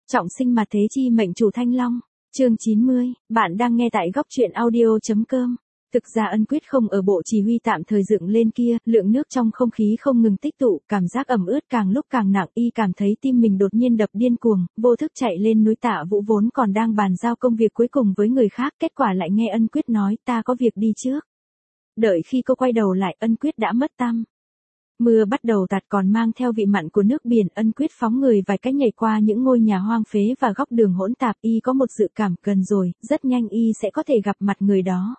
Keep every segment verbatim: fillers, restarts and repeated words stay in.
Trọng sinh mà thế chi mệnh chủ Thanh Long. Chương chín mươi, bạn đang nghe tại góc truyện audio.com. Thực ra Ân Quyết không ở bộ chỉ huy tạm thời dựng lên kia, lượng nước trong không khí không ngừng tích tụ, cảm giác ẩm ướt càng lúc càng nặng, y cảm thấy tim mình đột nhiên đập điên cuồng, vô thức chạy lên núi. Tạ Vũ vốn còn đang bàn giao công việc cuối cùng với người khác, kết quả lại nghe Ân Quyết nói ta có việc đi trước. Đợi khi cô quay đầu lại, Ân Quyết đã mất tăm. Mưa bắt đầu tạt còn mang theo vị mặn của nước biển. Ân Quyết phóng người vài cái nhảy qua những ngôi nhà hoang phế và góc đường hỗn tạp. Y có một dự cảm gần rồi, rất nhanh y sẽ có thể gặp mặt người đó.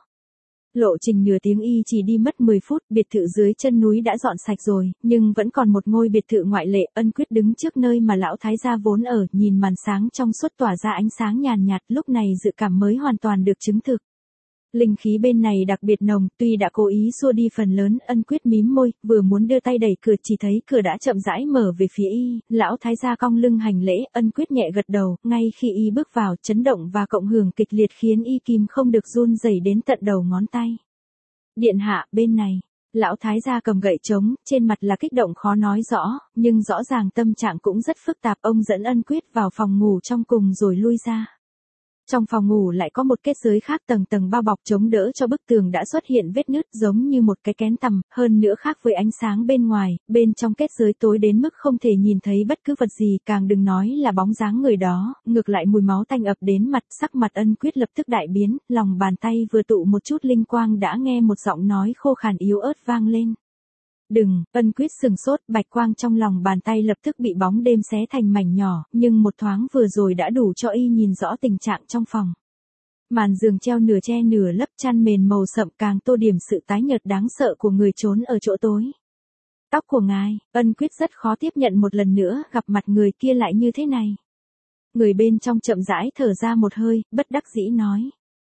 Lộ trình nửa tiếng y chỉ đi mất mười phút, biệt thự dưới chân núi đã dọn sạch rồi, nhưng vẫn còn một ngôi biệt thự ngoại lệ. Ân Quyết đứng trước nơi mà lão thái gia vốn ở, nhìn màn sáng trong suốt tỏa ra ánh sáng nhàn nhạt, lúc này dự cảm mới hoàn toàn được chứng thực. Linh khí bên này đặc biệt nồng, tuy đã cố ý xua đi phần lớn. Ân Quyết mím môi, vừa muốn đưa tay đẩy cửa chỉ thấy cửa đã chậm rãi mở về phía y, lão thái gia cong lưng hành lễ. Ân Quyết nhẹ gật đầu, ngay khi y bước vào, chấn động và cộng hưởng kịch liệt khiến y kìm không được run rẩy đến tận đầu ngón tay. Điện hạ, bên này. Lão thái gia cầm gậy trống, trên mặt là kích động khó nói rõ, nhưng rõ ràng tâm trạng cũng rất phức tạp. Ông dẫn Ân Quyết vào phòng ngủ trong cùng rồi lui ra. Trong phòng ngủ lại có một kết giới khác tầng tầng bao bọc chống đỡ cho bức tường đã xuất hiện vết nứt giống như một cái kén tằm, hơn nữa khác với ánh sáng bên ngoài, bên trong kết giới tối đến mức không thể nhìn thấy bất cứ vật gì, càng đừng nói là bóng dáng người đó, ngược lại mùi máu tanh ập đến mặt. Sắc mặt Ân Quyết lập tức đại biến, lòng bàn tay vừa tụ một chút linh quang đã nghe một giọng nói khô khàn yếu ớt vang lên. Đừng. Ân Quyết sừng sốt, bạch quang trong lòng bàn tay lập tức bị bóng đêm xé thành mảnh nhỏ, nhưng một thoáng vừa rồi đã đủ cho y nhìn rõ tình trạng trong phòng. Màn giường treo nửa che nửa lấp, chăn mền màu sậm càng tô điểm sự tái nhợt đáng sợ của người trốn ở chỗ tối. Tóc của ngài. Ân Quyết rất khó tiếp nhận một lần nữa gặp mặt người kia lại như thế này. Người bên trong chậm rãi thở ra một hơi, bất đắc dĩ nói.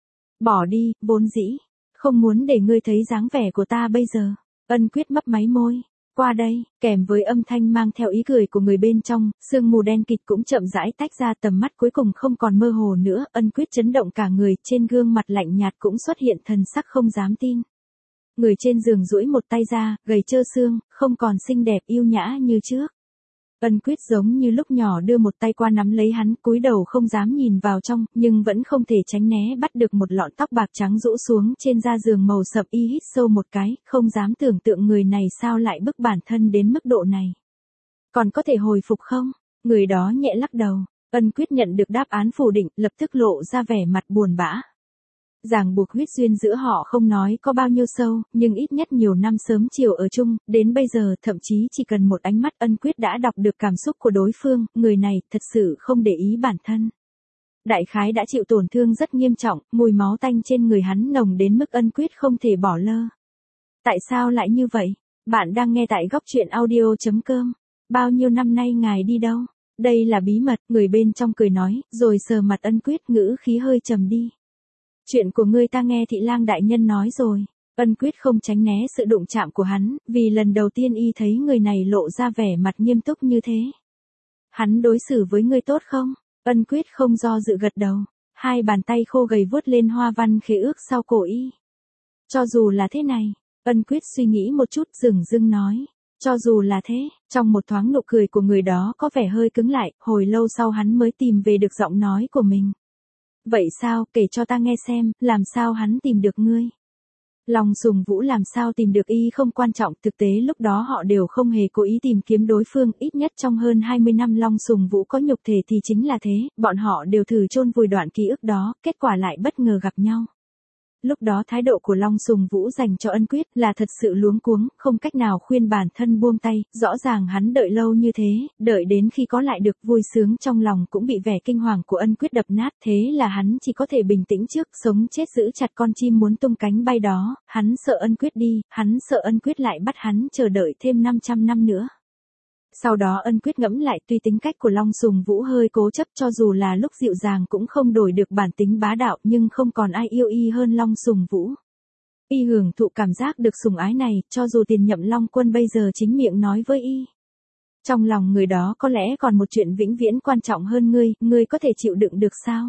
Bỏ đi, vốn dĩ. Không muốn để ngươi thấy dáng vẻ của ta bây giờ. Ân Quyết mấp máy môi. Qua đây. Kèm với âm thanh mang theo ý cười của người bên trong, sương mù đen kịt cũng chậm rãi tách ra, tầm mắt cuối cùng không còn mơ hồ nữa. Ân Quyết chấn động cả người, trên gương mặt lạnh nhạt cũng xuất hiện thần sắc không dám tin. Người trên giường duỗi một tay ra, gầy trơ xương, không còn xinh đẹp yêu nhã như trước. Ân Quyết giống như lúc nhỏ đưa một tay qua nắm lấy hắn, cúi đầu không dám nhìn vào trong, nhưng vẫn không thể tránh né bắt được một lọn tóc bạc trắng rũ xuống trên da giường màu sậm. Y hít sâu một cái, không dám tưởng tượng người này sao lại bức bản thân đến mức độ này. Còn có thể hồi phục không? Người đó nhẹ lắc đầu. Ân Quyết nhận được đáp án phủ định, lập tức lộ ra vẻ mặt buồn bã. Ràng buộc huyết duyên giữa họ không nói có bao nhiêu sâu, nhưng ít nhất nhiều năm sớm chiều ở chung, đến bây giờ thậm chí chỉ cần một ánh mắt Ân Quyết đã đọc được cảm xúc của đối phương. Người này thật sự không để ý bản thân. Đại khái đã chịu tổn thương rất nghiêm trọng, mùi máu tanh trên người hắn nồng đến mức Ân Quyết không thể bỏ lơ. Tại sao lại như vậy? Bạn đang nghe tại góc truyện audio.com. Bao nhiêu năm nay ngài đi đâu? Đây là bí mật, người bên trong cười nói, rồi sờ mặt Ân Quyết, ngữ khí hơi trầm đi. Chuyện của ngươi ta nghe thị lang đại nhân nói rồi. Ân Quyết không tránh né sự đụng chạm của hắn, vì lần đầu tiên y thấy người này lộ ra vẻ mặt nghiêm túc như thế. Hắn đối xử với ngươi tốt không? Ân Quyết không do dự gật đầu. Hai bàn tay khô gầy vuốt lên hoa văn khế ước sau cổ y. Cho dù là thế này. Ân Quyết suy nghĩ một chút, dửng dưng nói. Cho dù là thế. Trong một thoáng nụ cười của người đó có vẻ hơi cứng lại, hồi lâu sau hắn mới tìm về được giọng nói của mình. Vậy sao, kể cho ta nghe xem, làm sao hắn tìm được ngươi? Long Sùng Vũ làm sao tìm được y không quan trọng, thực tế lúc đó họ đều không hề cố ý tìm kiếm đối phương, ít nhất trong hơn hai mươi năm Long Sùng Vũ có nhục thể thì chính là thế, bọn họ đều thử chôn vùi đoạn ký ức đó, kết quả lại bất ngờ gặp nhau. Lúc đó thái độ của Long Sùng Vũ dành cho Ân Quyết là thật sự luống cuống, không cách nào khuyên bản thân buông tay, rõ ràng hắn đợi lâu như thế, đợi đến khi có lại được vui sướng trong lòng cũng bị vẻ kinh hoàng của Ân Quyết đập nát, thế là hắn chỉ có thể bình tĩnh trước, sống chết giữ chặt con chim muốn tung cánh bay đó, hắn sợ Ân Quyết đi, hắn sợ Ân Quyết lại bắt hắn chờ đợi thêm năm trăm năm nữa. Sau đó Ân Quyết ngẫm lại, tuy tính cách của Long Sùng Vũ hơi cố chấp, cho dù là lúc dịu dàng cũng không đổi được bản tính bá đạo, nhưng không còn ai yêu y hơn Long Sùng Vũ. Y hưởng thụ cảm giác được sủng ái này, cho dù tiền nhậm Long Quân bây giờ chính miệng nói với y. Trong lòng người đó có lẽ còn một chuyện vĩnh viễn quan trọng hơn ngươi, ngươi có thể chịu đựng được sao?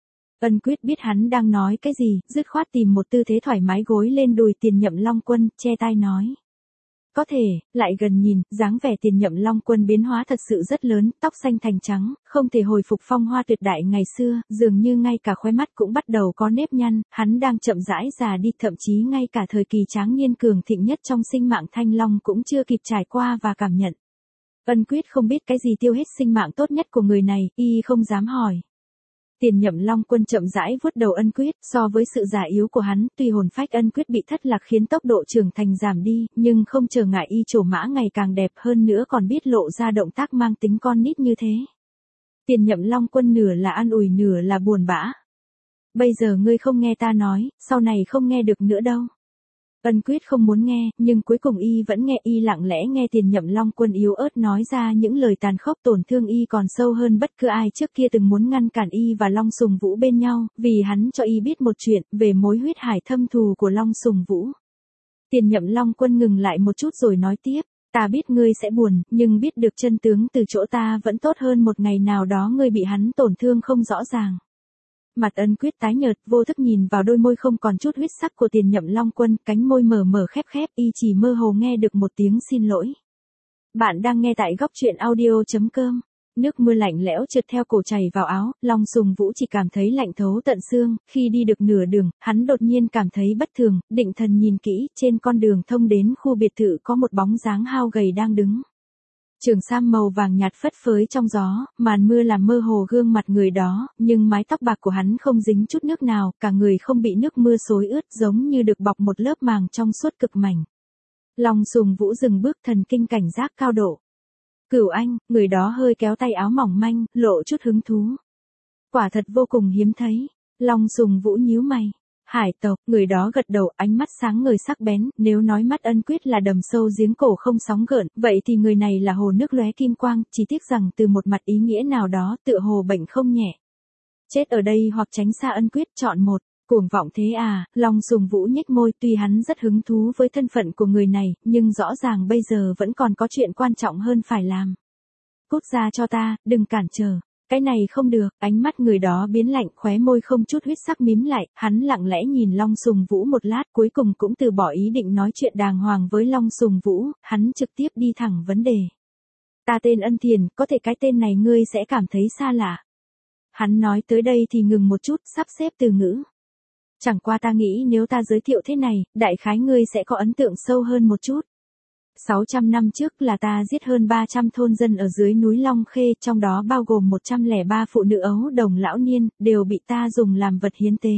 Ân Quyết biết hắn đang nói cái gì, dứt khoát tìm một tư thế thoải mái gối lên đùi tiền nhậm Long Quân, che tai nói. Có thể, lại gần nhìn, dáng vẻ Tiền Nhậm Long Quân biến hóa thật sự rất lớn, tóc xanh thành trắng, không thể hồi phục phong hoa tuyệt đại ngày xưa, dường như ngay cả khóe mắt cũng bắt đầu có nếp nhăn, hắn đang chậm rãi già đi, thậm chí ngay cả thời kỳ tráng niên cường thịnh nhất trong sinh mạng Thanh Long cũng chưa kịp trải qua và cảm nhận. Ân Quyết không biết cái gì tiêu hết sinh mạng tốt nhất của người này, y không dám hỏi. Tiền Nhậm Long Quân chậm rãi vuốt đầu Ân Quyết, so với sự già yếu của hắn, tuy hồn phách Ân Quyết bị thất lạc khiến tốc độ trưởng thành giảm đi, nhưng không trở ngại y trổ mã ngày càng đẹp hơn nữa còn biết lộ ra động tác mang tính con nít như thế. Tiền Nhậm Long Quân nửa là an ủi nửa là buồn bã. Bây giờ ngươi không nghe ta nói, sau này không nghe được nữa đâu. Ân Quyết không muốn nghe, nhưng cuối cùng y vẫn nghe, y lặng lẽ nghe Tiền Nhậm Long Quân yếu ớt nói ra những lời tàn khốc tổn thương y còn sâu hơn bất cứ ai trước kia từng muốn ngăn cản y và Long Sùng Vũ bên nhau, vì hắn cho y biết một chuyện về mối huyết hải thâm thù của Long Sùng Vũ. Tiền Nhậm Long Quân ngừng lại một chút rồi nói tiếp, ta biết ngươi sẽ buồn, nhưng biết được chân tướng từ chỗ ta vẫn tốt hơn một ngày nào đó ngươi bị hắn tổn thương không rõ ràng. Mặt Ân Quyết tái nhợt, vô thức nhìn vào đôi môi không còn chút huyết sắc của Tiền Nhậm Long Quân, cánh môi mở mở khép khép, y chỉ mơ hồ nghe được một tiếng xin lỗi. Bạn đang nghe tại góc truyện audio chấm com. Nước mưa lạnh lẽo trượt theo cổ chảy vào áo, Long Sùng Vũ chỉ cảm thấy lạnh thấu tận xương, khi đi được nửa đường, hắn đột nhiên cảm thấy bất thường, định thần nhìn kỹ, trên con đường thông đến khu biệt thự có một bóng dáng hao gầy đang đứng. Trường sam màu vàng nhạt phất phới trong gió, màn mưa làm mơ hồ gương mặt người đó, nhưng mái tóc bạc của hắn không dính chút nước nào, cả người không bị nước mưa xối ướt giống như được bọc một lớp màng trong suốt cực mảnh. Long Sùng Vũ dừng bước thần kinh cảnh giác cao độ. Cửu Anh, người đó hơi kéo tay áo mỏng manh, lộ chút hứng thú. Quả thật vô cùng hiếm thấy. Long Sùng Vũ nhíu mày. Hải tộc, người đó gật đầu, ánh mắt sáng ngời sắc bén, nếu nói mắt Ân Quyết là đầm sâu giếng cổ không sóng gợn, vậy thì người này là hồ nước lóe kim quang, chỉ tiếc rằng từ một mặt ý nghĩa nào đó, tựa hồ bệnh không nhẹ. Chết ở đây hoặc tránh xa Ân Quyết, chọn một. Cuồng vọng thế à, Long Sùng Vũ nhếch môi, tuy hắn rất hứng thú với thân phận của người này, nhưng rõ ràng bây giờ vẫn còn có chuyện quan trọng hơn phải làm. Cút ra cho ta, đừng cản trở. Cái này không được, ánh mắt người đó biến lạnh, khóe môi không chút huyết sắc mím lại, hắn lặng lẽ nhìn Long Sùng Vũ một lát, cuối cùng cũng từ bỏ ý định nói chuyện đàng hoàng với Long Sùng Vũ, hắn trực tiếp đi thẳng vấn đề. Ta tên Ân Thiền, có thể cái tên này ngươi sẽ cảm thấy xa lạ. Hắn nói tới đây thì ngừng một chút, sắp xếp từ ngữ. Chẳng qua ta nghĩ nếu ta giới thiệu thế này, đại khái ngươi sẽ có ấn tượng sâu hơn một chút. sáu trăm năm trước là ta giết hơn ba trăm thôn dân ở dưới núi Long Khê, trong đó bao gồm một trăm lẻ ba phụ nữ ấu đồng lão niên, đều bị ta dùng làm vật hiến tế.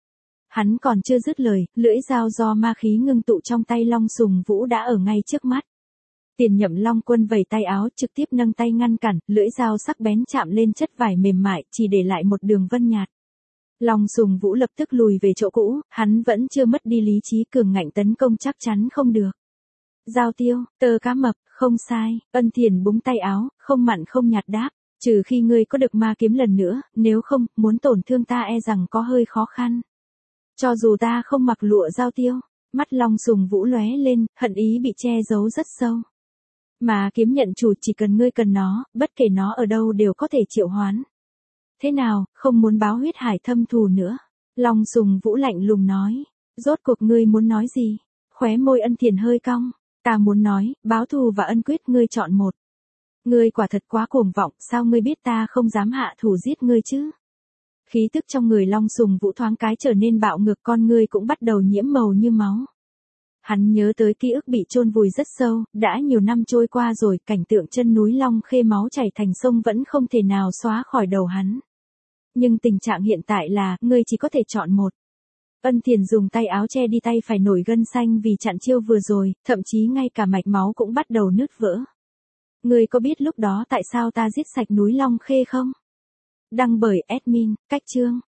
Hắn còn chưa dứt lời, lưỡi dao do ma khí ngưng tụ trong tay Long Sùng Vũ đã ở ngay trước mắt. Tiền Nhậm Long Quân vẩy tay áo, trực tiếp nâng tay ngăn cản, lưỡi dao sắc bén chạm lên chất vải mềm mại, chỉ để lại một đường vân nhạt. Long Sùng Vũ lập tức lùi về chỗ cũ, hắn vẫn chưa mất đi lý trí, cường ngạnh tấn công chắc chắn không được. Giao tiêu, tơ cá mập, không sai, Ân Thiền búng tay áo, không mặn không nhạt đáp, trừ khi ngươi có được ma kiếm lần nữa, nếu không, muốn tổn thương ta e rằng có hơi khó khăn. Cho dù ta không mặc lụa giao tiêu, mắt Long Sùng Vũ lóe lên, hận ý bị che giấu rất sâu. Mà kiếm nhận chủ chỉ cần ngươi cần nó, bất kể nó ở đâu đều có thể triệu hoán. Thế nào, không muốn báo huyết hải thâm thù nữa? Long Sùng Vũ lạnh lùng nói, rốt cuộc ngươi muốn nói gì? Khóe môi Ân Thiền hơi cong. Ta muốn nói, báo thù và Ân Quyết ngươi chọn một. Ngươi quả thật quá cuồng vọng, sao ngươi biết ta không dám hạ thủ giết ngươi chứ? Khí tức trong người Long Sùng Vũ thoáng cái trở nên bạo ngược, con ngươi cũng bắt đầu nhiễm màu như máu. Hắn nhớ tới ký ức bị chôn vùi rất sâu, đã nhiều năm trôi qua rồi, cảnh tượng chân núi Long Khê máu chảy thành sông vẫn không thể nào xóa khỏi đầu hắn. Nhưng tình trạng hiện tại là, ngươi chỉ có thể chọn một. Ân Thiền dùng tay áo che đi tay phải nổi gân xanh vì chặn chiêu vừa rồi, thậm chí ngay cả mạch máu cũng bắt đầu nứt vỡ. Ngươi có biết lúc đó tại sao ta giết sạch núi Long Khê không? Đăng bởi admin, cách chương.